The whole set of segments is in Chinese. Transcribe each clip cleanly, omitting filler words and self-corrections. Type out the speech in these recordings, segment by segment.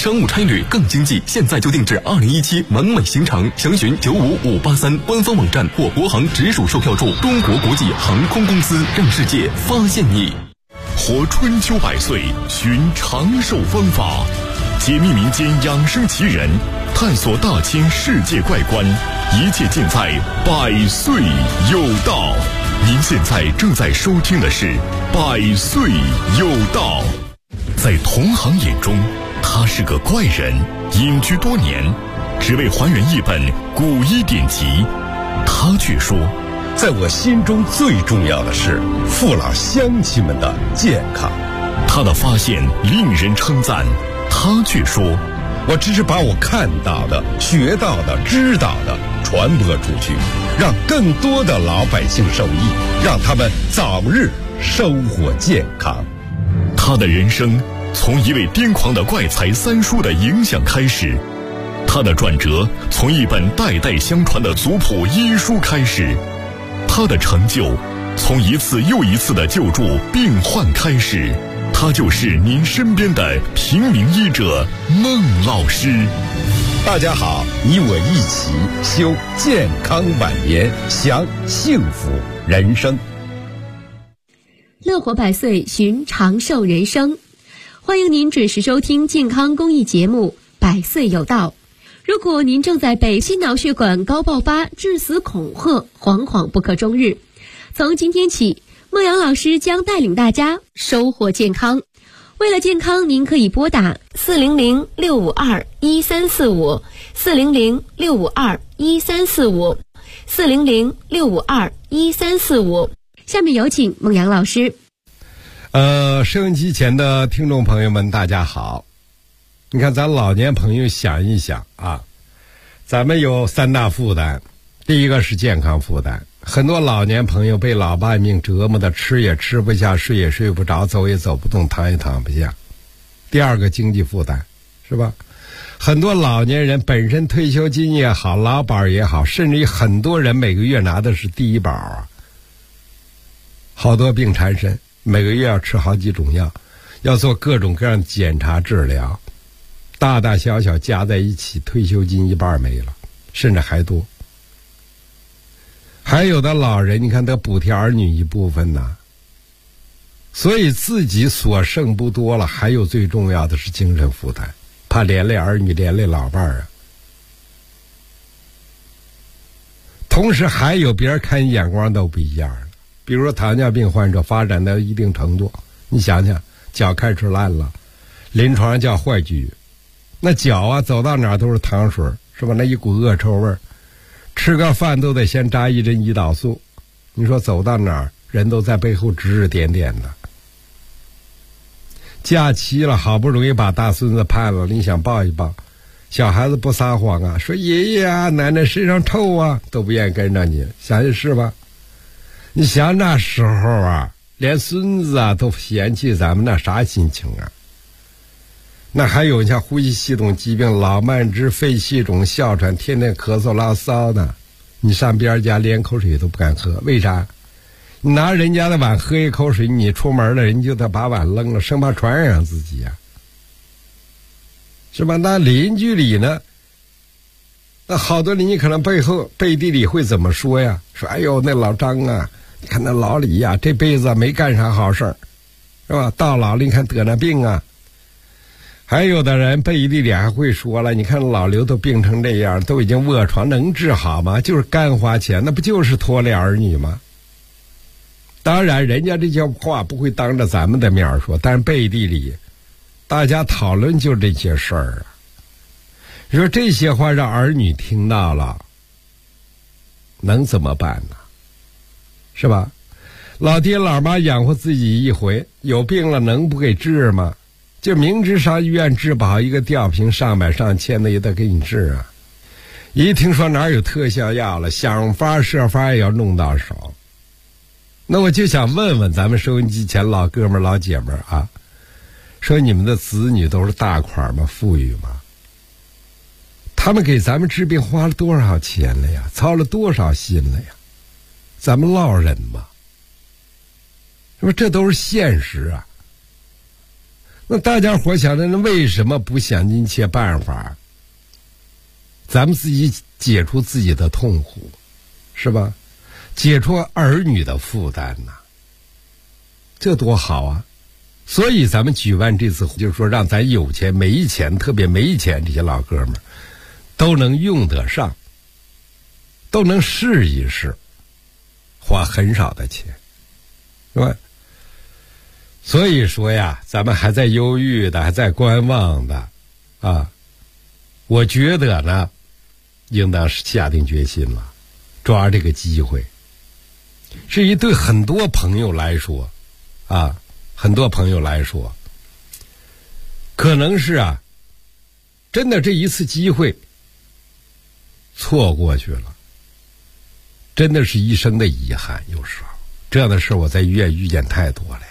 商务差旅更经济，现在就定制2017完美行程，详询95583官方网站或国航直属售票处。中国国际航空公司，让世界发现你。 活春秋百岁，寻长寿方法，解密民间养生奇人，探索大千世界怪观，一切尽在百岁有道。您现在正在收听的是百岁有道。在同行眼中，他是个怪人，隐居多年，只为还原一本古医典籍。他却说， 在我心中最重要的是父老乡亲们的健康。 他的发现令人称赞，他却说， 我只是把我看到的、学到的、知道的传播出去，让更多的老百姓受益，让他们早日收获健康。 他的人生从一位癫狂的怪才三叔的影响开始，他的转折从一本代代相传的族谱医书开始，他的成就从一次又一次的救助病患开始。他就是您身边的平民医者孟老师。 大家好，你我一起修健康晚年，享幸福人生。 乐活百岁，寻长寿人生。欢迎您准时收听健康公益节目《百岁有道》。如果您正在被心脑血管高爆发致死恐吓，惶惶不可终日，从今天起，孟阳老师将带领大家收获健康。为了健康，您可以拨打400-652-1345 400-652-1345 400-652-1345。下面有请孟阳老师。 收音机前的听众朋友们，大家好。你看，咱老年朋友想一想啊，咱们有三大负担。第一个是健康负担，很多老年朋友被老伴命折磨的吃也吃不下，睡也睡不着，走也走不动，躺也躺不下。第二个经济负担，是吧？很多老年人本身退休金也好，劳保也好，甚至于很多人每个月拿的是低保啊，好多病缠身，每个月要吃好几种药，要做各种各样的检查治疗，大大小小加在一起，退休金一半没了，甚至还多。还有的老人，你看得补贴儿女一部分呢，所以自己所剩不多了。还有最重要的是精神负担，怕连累儿女，连累老伴儿啊。同时还有别人看眼光都不一样了，比如说糖尿病患者发展到一定程度，你想想，脚开始烂了，临床上叫坏疽，那脚啊走到哪儿都是糖水，是吧？那一股恶臭味儿。吃个饭都得先扎一针胰岛素，你说走到哪儿人都在背后指指点点的。假期了，好不容易把大孙子盼了，你想抱一抱，小孩子不撒谎啊，说爷爷啊奶奶身上臭啊，都不愿意跟着你，想想是吧？你想那时候啊，连孙子啊都嫌弃咱们，那啥心情啊？那还有像呼吸系统疾病、老慢支、肺气肿、哮喘，天天咳嗽拉骚的，你上别人家连口水都不敢喝，为啥？你拿人家的碗喝一口水，你出门了，人就得把碗扔了，生怕传染自己呀，是吧？那邻居里呢，那好多邻居可能背地里会怎么说呀？说哎呦那老张啊，你看那老李呀，这辈子没干啥好事儿，是吧？到老了你看得那病啊。还有的人背地里还会说了，你看老刘都病成这样，都已经卧床，能治好吗？就是干花钱，那不就是拖累儿女吗？当然人家这些话不会当着咱们的面说，但是背地里大家讨论就这些事儿啊。你说这些话让儿女听到了，能怎么办呢？是吧？老爹老妈养活自己一回，有病了能不给治吗？就明知上医院治不好，一个吊瓶上百上千的也得给你治啊。一听说哪有特效药了，想法设法也要弄到手。那我就想问问咱们收音机前老哥们老姐们啊，说你们的子女都是大款吗？富裕吗？他们给咱们治病花了多少钱了呀？操了多少心了呀？咱们落人吗？是不是这都是现实啊？ 那大家伙想着，为什么不想尽一切办法，咱们自己解除自己的痛苦，是吧？解除儿女的负担呐，这多好啊！所以咱们举办这次，就是说让咱有钱没钱，特别没钱这些老哥们都能用得上，都能试一试，花很少的钱，是吧？所以说呀，咱们还在犹豫的，还在观望的啊，我觉得呢，应当是下定决心了，抓这个机会。至于对很多朋友来说啊，很多朋友来说，可能是啊，真的这一次机会错过去了，真的是一生的遗憾。有时候这样的事我在医院遇见太多了呀。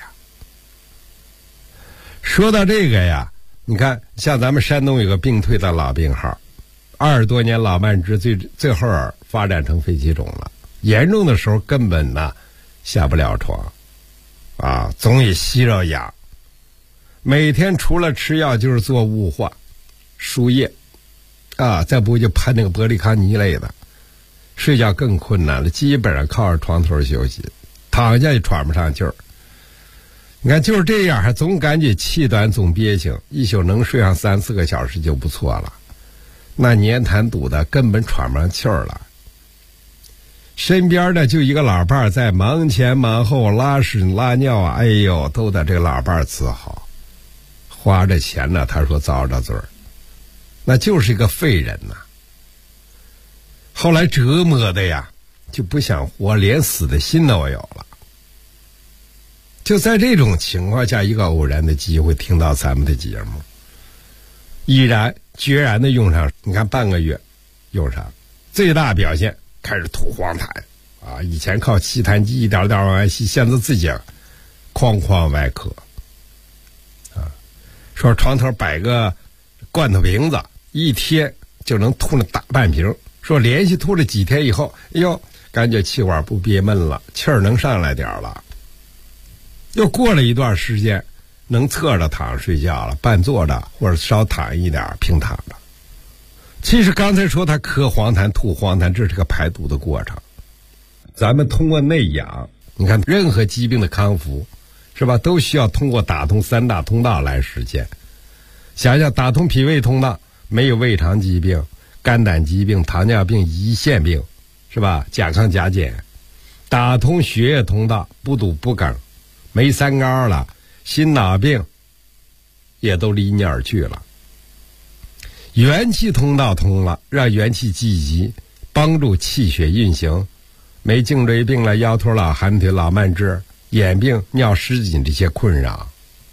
说到这个呀，你看像咱们山东有个病退的老病号，20多年老慢支最后发展成肺气肿了，严重的时候根本呢下不了床啊，总以息肉痒，每天除了吃药就是做雾化输液啊，再不就喷那个玻璃康尼类的，睡觉更困难了，基本上靠着床头休息，躺下也喘不上气儿。你看就是这样，还总感觉气短，总憋醒，一宿能睡上3-4个小时就不错了，那黏痰堵的根本喘不上气儿了。身边的就一个老伴儿在忙前忙后拉屎拉尿啊，哎呦，都得这个老伴儿伺候，花着钱呢，他说遭着罪儿，那就是一个废人呐。后来折磨的呀，就不想活，连死的心都有了。就在这种情况下，一个偶然的机会听到咱们的节目，毅然决然的用上，你看半个月用上，最大表现开始吐黄痰啊！以前靠吸痰机一点点往外吸，现在自己哐哐外咳啊！说床头摆个罐头瓶子，一天就能吐了大半瓶。说连续吐了几天以后，哎呦，感觉气管不憋闷了，气儿能上来点了。又过了一段时间，能侧着躺睡觉了，半坐着或者稍躺一点，平躺着。其实刚才说他咳黄痰吐黄痰，这是个排毒的过程。咱们通过内养，你看任何疾病的康复是吧，都需要通过打通3大通道来实现。想想打通脾胃通道，没有胃肠疾病、肝胆疾病、糖尿病、胰腺病是吧，甲亢甲减。打通血液通道，不堵不梗，没三高了，心脑病也都离你而去了。元气通道通了，让元气积极，帮助气血运行，没颈椎病了、腰腿老、寒腿老、慢支、眼病、尿失禁这些困扰。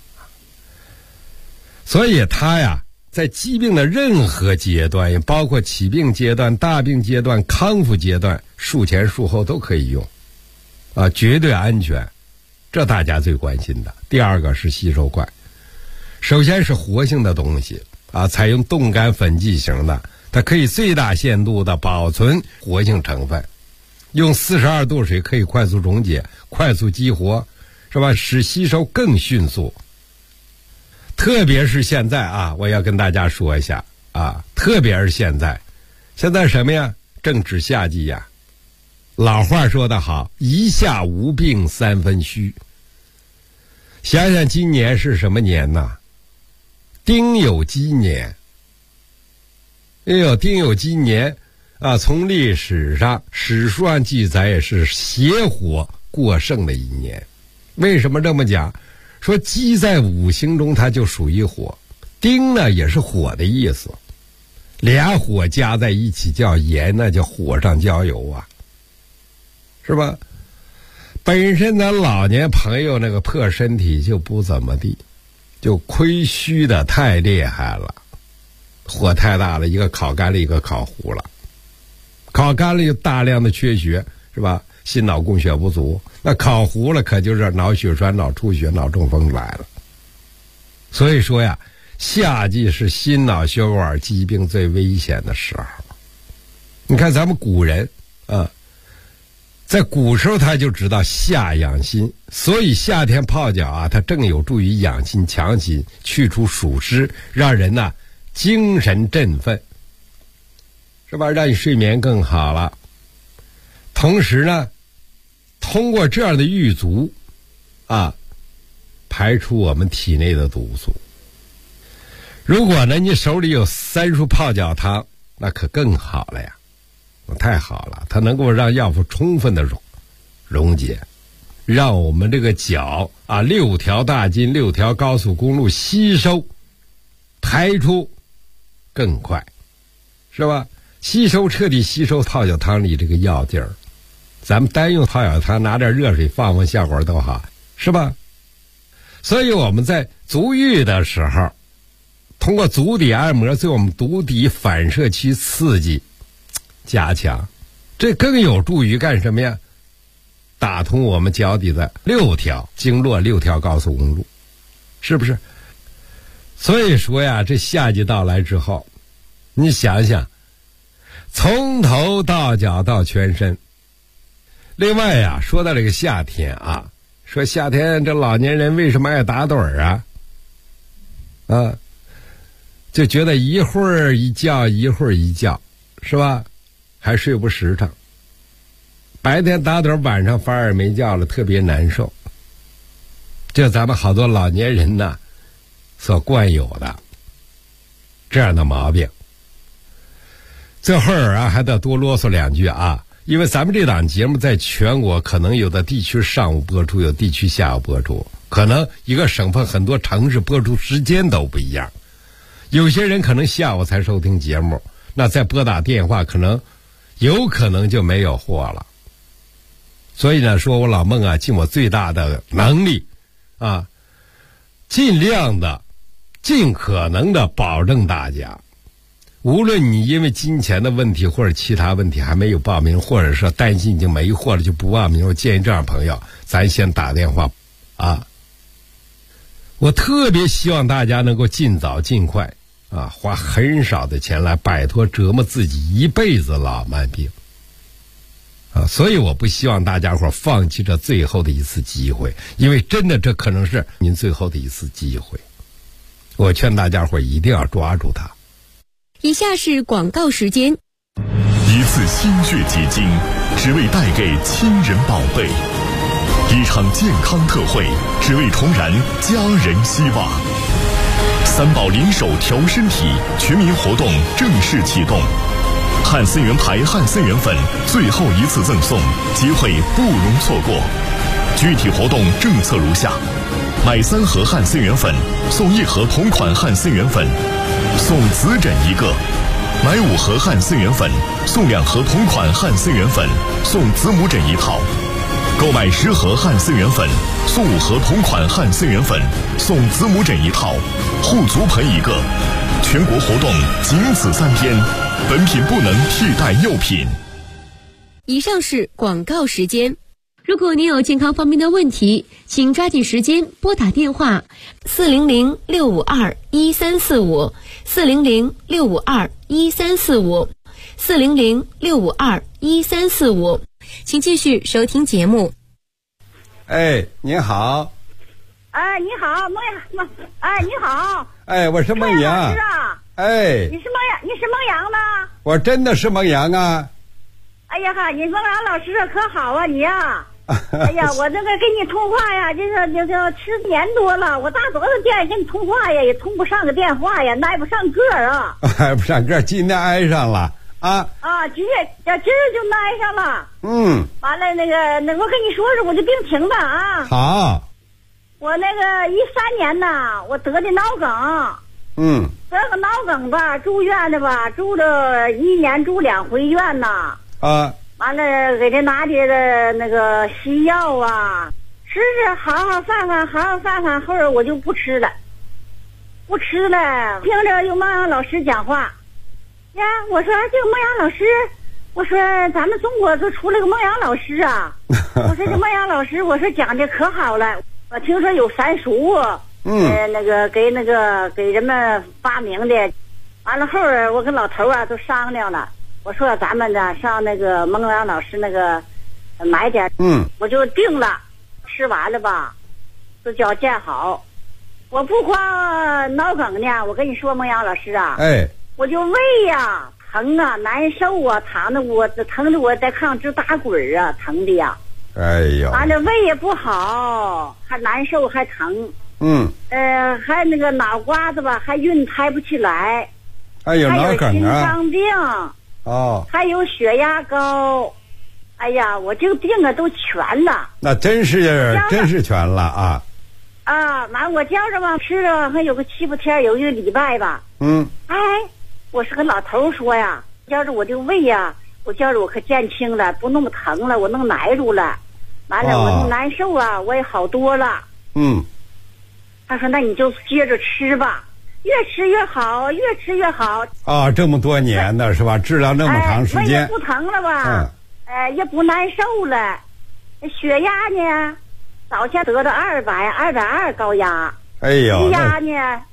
所以他呀，在疾病的任何阶段，也包括起病阶段、大病阶段、康复阶段，术前术后都可以用啊，绝对安全，这大家最关心的。第二个是吸收快，首先是活性的东西啊，采用冻干粉剂型的，它可以最大限度的保存活性成分，用42度水可以快速溶解、快速激活，是吧？使吸收更迅速。特别是现在啊，我要跟大家说一下啊，特别是现在什么呀？正值夏季呀。老话说得好，一夏无病三分虚。想想今年是什么年呐？丁酉鸡年。哎呦，丁酉鸡年啊，从历史上史书上记载也是邪火过盛的一年。为什么这么讲？说鸡在五行中它就属于火，丁呢也是火的意思，俩火加在一起叫炎，那叫火上浇油啊，是吧？本身咱老年朋友那个破身体就不怎么地，就亏虚的太厉害了，火太大了，一个烤干了，一个烤糊了，烤干了有大量的缺血，是吧？心脑供血不足，那烤糊了可就是脑血栓、脑出血、脑中风来了。所以说呀，夏季是心脑血管疾病最危险的时候。你看咱们古人啊， 在古时候他就知道夏养心，所以夏天泡脚啊，它正有助于养心强心，去除暑湿，让人呢精神振奋，是吧？让你睡眠更好了。同时呢，通过这样的浴足啊，排出我们体内的毒素。如果呢你手里有3束泡脚汤，那可更好了呀，太好了，它能够让药物充分的溶解，让我们这个脚啊6条大筋6条高速公路吸收排出更快，是吧？彻底吸收泡脚汤里这个药劲儿。咱们单用泡脚汤拿点热水放效果都好，是吧？所以我们在足浴的时候，通过足底按摩对我们足底反射区刺激加强，这更有助于干什么呀？打通我们脚底的6条经络6条高速公路，是不是？所以说呀，这夏季到来之后，你想想，从头到脚到全身。另外呀，说到这个夏天啊，说夏天这老年人为什么爱打盹啊？就觉得一会儿一觉一会儿一觉，是吧？还睡不实诚，白天打盹，晚上反而没觉了，特别难受。这咱们好多老年人呢所惯有的这样的毛病。最后啊，还得多啰嗦2句啊，因为咱们这档节目在全国可能有的地区上午播出，有地区下午播出，可能一个省份很多城市播出时间都不一样。有些人可能下午才收听节目，那再拨打电话有可能就没有货了。所以呢，说我老孟啊，尽我最大的能力啊，尽可能的保证大家，无论你因为金钱的问题或者其他问题还没有报名，或者说担心已经没货了就不报名，我建议这样朋友咱先打电话啊。我特别希望大家能够尽早尽快啊，花很少的钱来摆脱折磨自己一辈子老慢病啊，所以我不希望大家伙放弃这最后的一次机会，因为真的这可能是您最后的一次机会，我劝大家伙一定要抓住它。 以下是广告时间。 一次心血结晶，只为带给亲人宝贝；一场健康特惠，只为重燃家人希望。3宝联手调身体全民活动正式启动，汉森源牌汉森源粉最后一次赠送，机会不容错过。具体活动政策如下：买3盒汉森源粉送1盒同款汉森源粉，送紫疹1个；买5盒汉森源粉送2盒同款汉森源粉，送子母疹1套；购买10盒汉森源粉送5盒同款汉森源粉，送子母疹1套，护足盆1个。全国活动仅此3天，本品不能替代药品。 以上是广告时间。如果您有健康方面的问题，请抓紧时间拨打电话400-652-1345 400-652-1345 400-652-1345。请继续收听节目。 哎，您好。 哎，你好，孟阳，哎，你好。 哎，我是孟阳。 是啊。 哎。 你是孟阳吗？ 我真的是孟阳啊。 哎呀哈，你孟阳老师可好啊，你呀。哎呀，我这个跟你通话呀，这10年多了，我大多少电跟你通话呀，也通不上个电话呀，挨不上个啊。 挨不上个，今天挨上了啊。啊， 今儿就挨上了。 嗯。 完了，我跟你说说我这病情吧啊。 好。 我那个13年呐，我得的脑梗。 嗯。 得个脑梗吧，住院的吧，住了1年，住2回院呐。 啊。 完了，给他拿的那个西药啊，吃好好饭，后来我就不吃了，听着有孟阳老师讲话，呀，我说这个孟阳老师，我说咱们中国就出了个孟阳老师啊，我说这孟阳老师，我说讲的可好了，我听说有三叔，给人们发明的，完了后来我跟老头啊都商量了。我说咱们呢上那个孟阳老师那个买点，我就定了，吃完了吧，就叫见好。我不光脑梗呢，我跟你说，孟阳老师啊，我就胃呀疼啊，难受啊，疼的我在炕上直打滚啊，疼的呀。 哎呦， 完了胃也不好，还难受还疼。还那个脑瓜子吧，还晕抬不起来。 还有脑梗啊， 还有心脏病。还有血压高。哎呀，我这个病啊都全了。 那真是全了啊。 完我觉着吧，吃了还有个7、8天，有1个礼拜吧。我是跟老头说呀，觉着我这个胃呀，我觉着我可减轻了，不那么疼了，我能耐住了。完了，我那难受啊，我也好多了。他说：“那你就接着吃吧，越吃越好，越吃越好。” 这么多年的是吧？治疗那么长时间， 胃也不疼了吧？也不难受了。血压呢？早前得的200、220高压。血压呢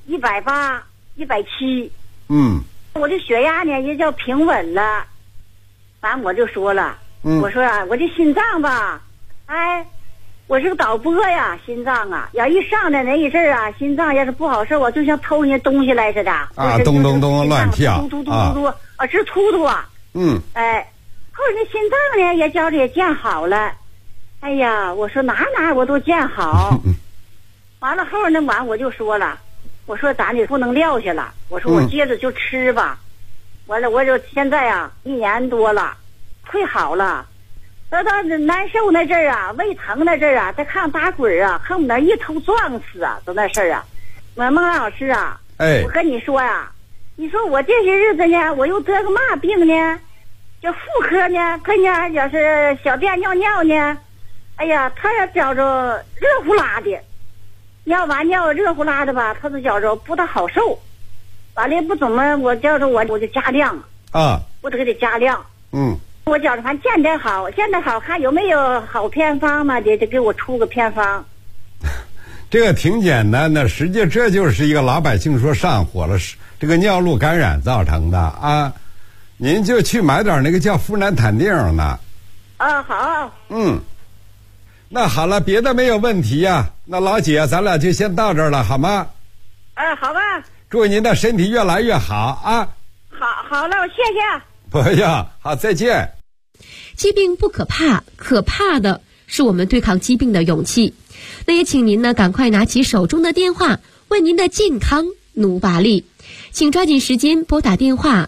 180、170。我这血压呢也叫平稳了。完我就说了，我说我这心脏吧，我是个导播呀，心脏啊，要一上来那一阵啊，心脏要是不好受啊，就像偷人家东西来似的咚咚咚乱跳， 突直突突啊。后来那心脏呢也觉着也见好了。哎呀，我说哪我都见好。完了后呢，我就说了，我说咱也不能撂下了，我说我接着就吃吧。完了我就现在啊1年多了，快好了。到难受那阵儿啊，胃疼那阵儿啊，在炕上打滚啊，恨不得一头撞死啊，都那事儿啊。孟老师啊，我跟你说呀，你说我这些日子呢，我又得个嘛病呢？叫妇科呢，跟人要是小便尿呢，哎呀，他要觉着热乎拉的，尿完尿热乎拉的吧，他就觉着不大好受。完了不怎么，我觉着我就加量我得给他加量。我觉着反正现在好看有没有好偏方嘛？得给我出个偏方。 这个挺简单的，实际这就是一个老百姓说上火了，这个尿路感染造成的啊。您就去买点那个叫呋喃坦定的。 好。 那好了，别的没有问题呀。那老姐，咱俩就先到这儿了，好吗？ 好吧。 祝您的身体越来越好啊。 好了，谢谢。 不要，好，再见。 疾病不可怕，可怕的是我们对抗疾病的勇气。那也请您呢赶快拿起手中的电话，为您的健康努把力。请抓紧时间拨打电话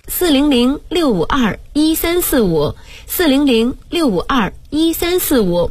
400-652-1345 400-652-1345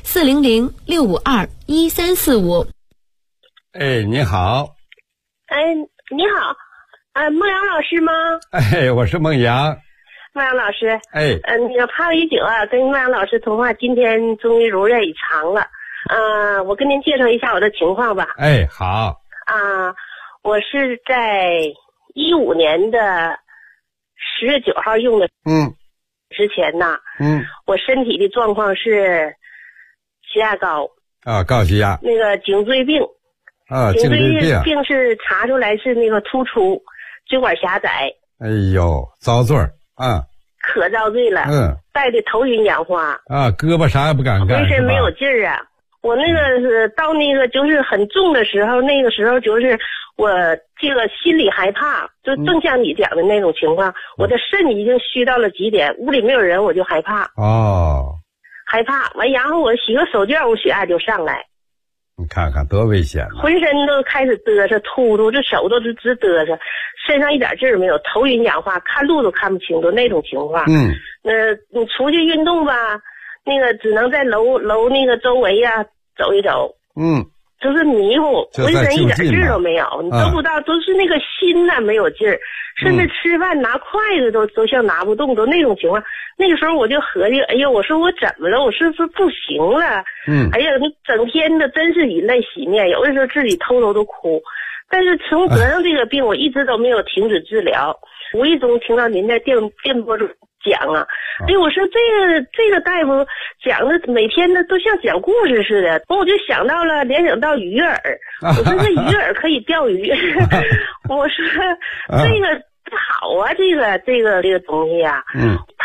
400-652-1345。 你好。 你好，孟阳老师吗？ 我是孟阳。 孟阳老师，那个怕了已久啊，跟孟阳老师通话，今天终于如愿以偿了。我跟您介绍一下我的情况吧。 好。 我是在15年的10月9号用的。之前呢，我身体的状况是血压高。 高血压。 那个颈椎病。颈椎病是查出来是那个突出，椎管狭窄。遭罪可遭罪了。带的头晕眼花。 胳膊啥也不敢干， 浑身没有劲儿啊。我那个是到那个就是很重的时候，那个时候就是我这个心里害怕，就正像你讲的那种情况，我的肾已经虚到了极点，屋里没有人我就害怕。害怕完，然后我洗个手绢，我血压就上来。 你看看多危险啊！ 浑身都开始嘚瑟突突，这手都直嘚瑟，身上一点劲儿没有，头晕眼花，看路都看不清，都那种情况。你出去运动吧，那个只能在楼那个周围呀走一走。就是迷糊，浑身一点劲儿都没有，你都不知道，都是那个心呐没有劲儿，甚至吃饭拿筷子都像拿不动，都那种情况。那个时候我就合计，哎呀，我说我怎么了？我是不是不行了？哎呀，你整天的真是以泪洗面，有的时候自己偷偷都哭。但是从得上这个病，我一直都没有停止治疗。无意中听到您在电波中讲啊，我说这个大夫讲的每天的都像讲故事似的，我就想到了联想到鱼饵，我说这鱼饵可以钓鱼，我说这个好啊，这个东西啊，它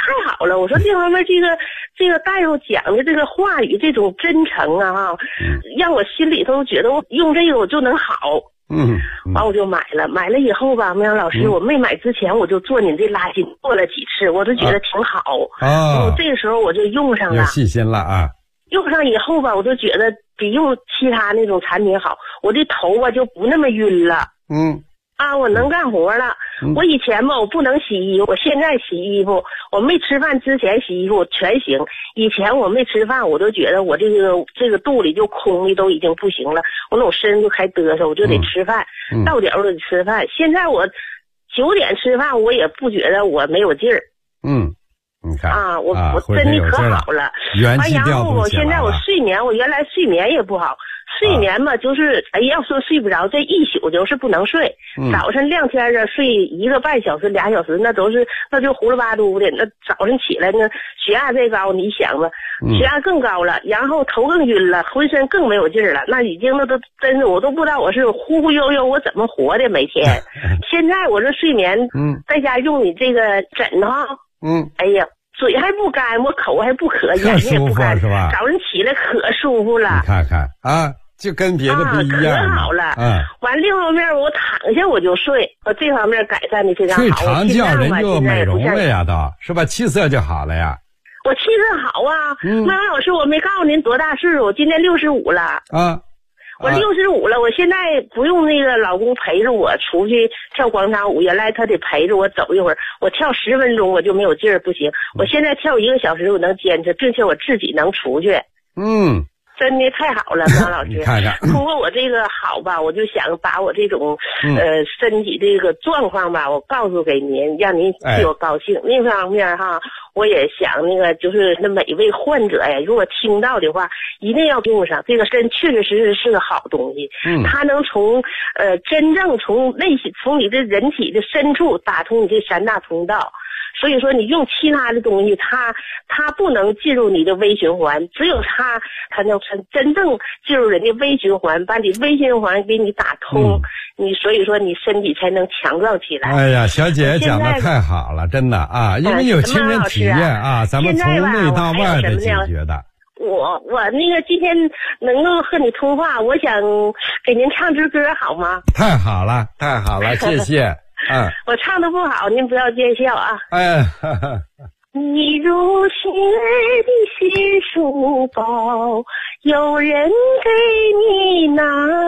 太好了，我说这方面这个大夫讲的这个话语这种真诚啊，让我心里头觉得我用这个我就能好。完我就买了以后吧，梅阳老师，我没买之前我就做您这拉筋做了几次，我都觉得挺好我这个时候我就用上了， 有信心了啊。 用上以后吧，我就觉得比用其他那种产品好，我的头发就不那么晕了。我能干活了。我以前吧，我不能洗衣服，我现在洗衣服，我没吃饭之前洗衣服我全行。以前我没吃饭，我都觉得我这个肚里就空的都已经不行了，我那种身就开嘚瑟，我就得吃饭，到点我得吃饭。现在我9点吃饭，我也不觉得我没有劲儿。 你看我真的可好了。 元气调动起来了。 然后我现在我睡眠，我原来睡眠也不好。睡眠嘛，就是要说睡不着，这一宿就是不能睡。早晨亮天的睡1个半小时、2小时，那就胡里八嘟的。那早晨起来呢，血压再高，你想吧，血压更高了，然后头更晕了，浑身更没有劲儿了。那已经那都真的，我都不知道我是忽忽悠悠我怎么活的每天。现在我这睡眠，在家用你这个枕头，哎呀。嘴还不干，我口还不渴，眼睛也不干， 是吧？ 早晨起来可舒服了。 你看看啊，就跟别的不一样。 可好了。完另一方面我躺下我就睡，我这方面改善的非常好。 睡长觉人就美容了呀，都是吧？气色就好了呀。 我气色好啊。麦阳老师，我没告诉您多大岁数，我今年65了。我65了，我现在不用那个老公陪着我出去跳广场舞，原来他得陪着我走一会儿，我跳10分钟我就没有劲儿，不行。我现在跳1个小时我能坚持，并且我自己能出去。真的太好了，张老师。 看看， 通过我这个好吧，我就想把我这种身体这个状况吧，我告诉给您，让您替我高兴。另一方面哈，我也想那个就是那每位患者呀，如果听到的话，一定要用上这个针，确确实实是个好东西。它能从真正从内心，从你的人体的深处打通你这3大通道。所以说你用其他的东西，它不能进入你的微循环，只有它能真正进入人的微循环，把你微循环给你打通，你所以说你身体才能强壮起来。 哎呀，小姐讲的太好了，真的啊，因为有亲身体验啊，咱们从内到外的解决的。 我那个今天能够和你通话，我想给您唱支歌好吗？ 太好了，太好了，谢谢。 我唱的不好，您不要见笑啊。你如雪的新书包，有人给你拿；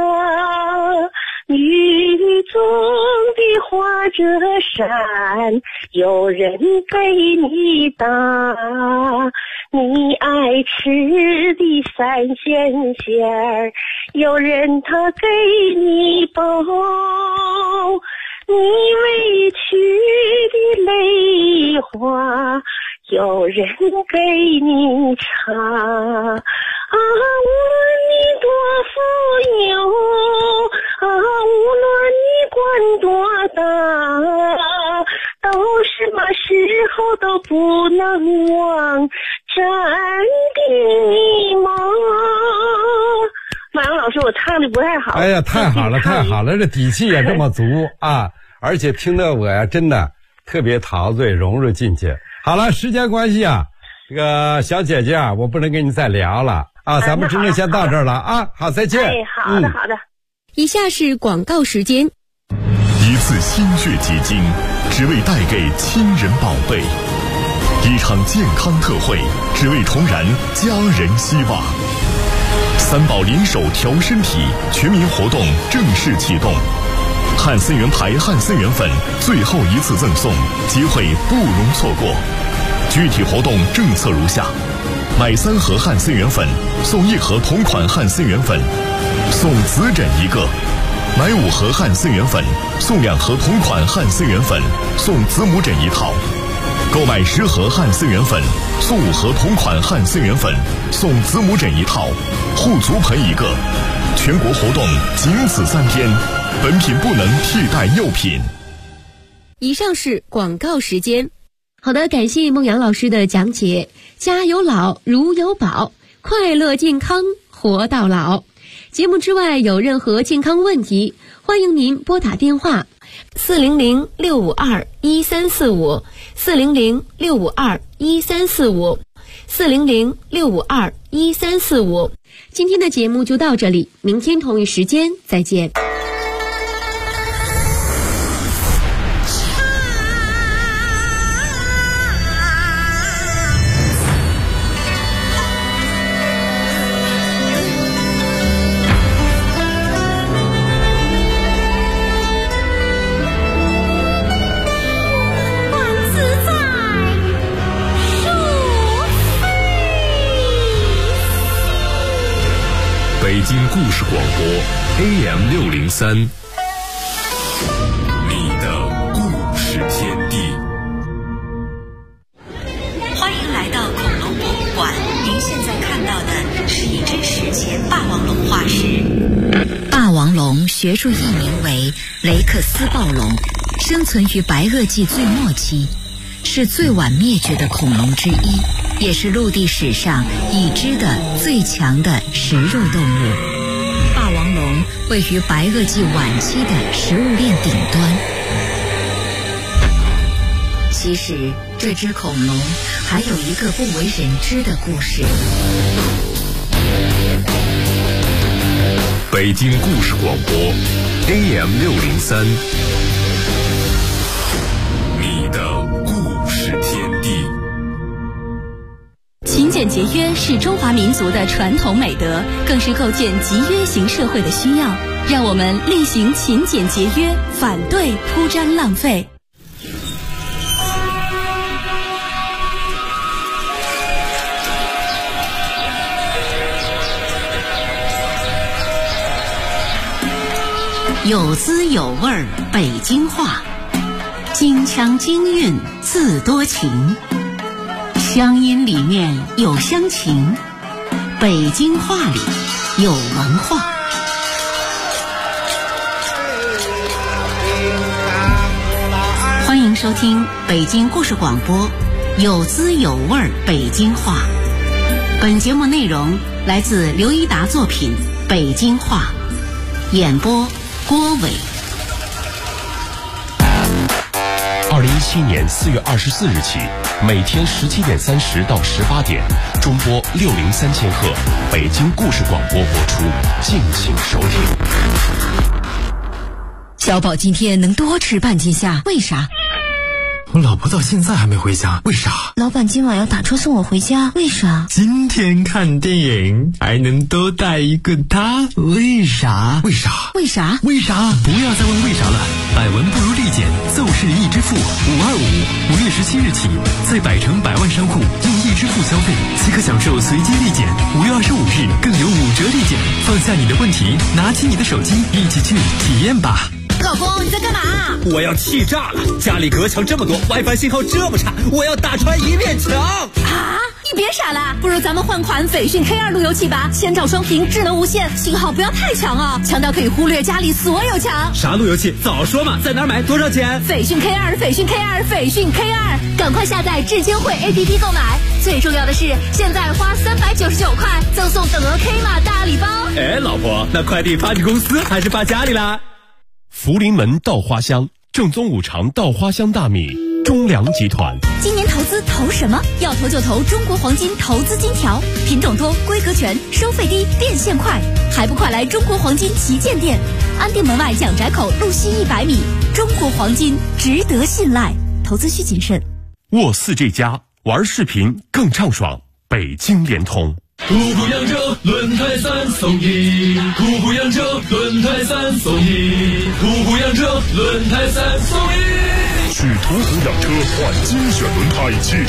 雨中的花折扇，有人给你打。你爱吃的三鲜馅儿，有人他给你包。你委屈的泪花，有人给你擦。无论你多富有，无论你官多大，到什么时候都不能忘真的你吗？马阳老师，我唱的不太好。 哎呀，太好了，太好了，这底气也这么足啊！而且听得我呀，真的特别陶醉，融入进去。好了，时间关系啊，这个小姐姐啊，我不能跟你再聊了啊，咱们只能先到这儿了啊。好，再见。 好的，好的。 以下是广告时间。 一次心血结晶，只为带给亲人宝贝；一场健康特惠，只为重燃家人希望。3宝联手调身体全民活动正式启动，汉森源牌汉森源粉最后一次赠送，机会不容错过。具体活动政策如下：买3盒汉森源粉送1盒同款汉森源粉，送子枕1个；买5盒汉森源粉送2盒同款汉森源粉，送子母枕1套。购买10盒汉森源粉送5盒同款汉森源粉，送子母枕1套，护足盆1个。全国活动仅此3天，本品不能替代幼品。 以上是广告时间。好的，感谢孟阳老师的讲解。家有老如有宝，快乐健康活到老。节目之外有任何健康问题，欢迎您拨打电话 400-652-1345 400-652-1345 400-652-1345。今天的节目就到这里，明天同一时间再见。 北京故事广播 AM603， 你的故事天地。 欢迎来到恐龙博物馆，您现在看到的是一只史前霸王龙化石。霸王龙学术译名为雷克斯暴龙，生存于白垩纪最末期，是最晚灭绝的恐龙之一，也是陆地史上已知的最强的食肉动物。霸王龙位于白垩纪晚期的食物链顶端。其实这只恐龙还有一个不为人知的故事。 北京故事广播 AM603， 你的故事天地。 勤俭节约是中华民族的传统美德，更是构建集约型社会的需要。让我们厉行勤俭节约，反对铺张浪费。有滋有味儿，北京话，京腔京韵自多情，乡音里面有乡情，北京话里有文化。欢迎收听北京故事广播，有滋有味儿北京话。本节目内容来自刘一达作品《北京话》，演播郭伟。 2017年4月24日起，每天17点30到18点，中波603千赫，北京故事广播播出，敬请收听。 小宝今天能多吃半斤虾，为啥？ 我老婆到现在还没回家，为啥？ 老板今晚要打车送我回家，为啥？ 今天看电影还能多带一个他，为啥？为啥？ 为啥？ 为啥？不要再问为啥了，百闻不如立减，奏事一支付525，5月17日起，在百城百万商户用一支付消费，即可享受随机立减，5月25日更有5折立减。放下你的问题，拿起你的手机，一起去体验吧。 老公，你在干嘛？ 我要气炸了！家里隔墙这么多 ，WiFi 信号这么差，我要打穿一面墙！ 啊！你别傻了，不如咱们换款斐讯 K2 路由器吧，千兆双频，智能无线，信号不要太强啊，强到可以忽略家里所有墙。 啥路由器？早说嘛！在哪儿买？多少钱？ 斐讯 K2， 斐讯 K2， 斐讯 K2， 赶快下载智监会 APP 购买。最重要的是，现在花399块，赠送等额 K 码大礼包。 哎，老婆，那快递发你公司还是发家里啦？ 福临门稻花香，正宗五常稻花香大米，中粮集团。 今年投资投什么？要投就投中国黄金投资金条，品种多，规格全，收费低，变现快，还不快来中国黄金旗舰店，安定门外蒋宅口路西100米。中国黄金值得信赖，投资需谨慎。 沃4G+玩视频更畅爽，北京联通。 途虎扬州轮胎3送1，途虎扬州轮胎3送1，途虎扬州轮胎3送1。 去途虎养车换精选轮胎，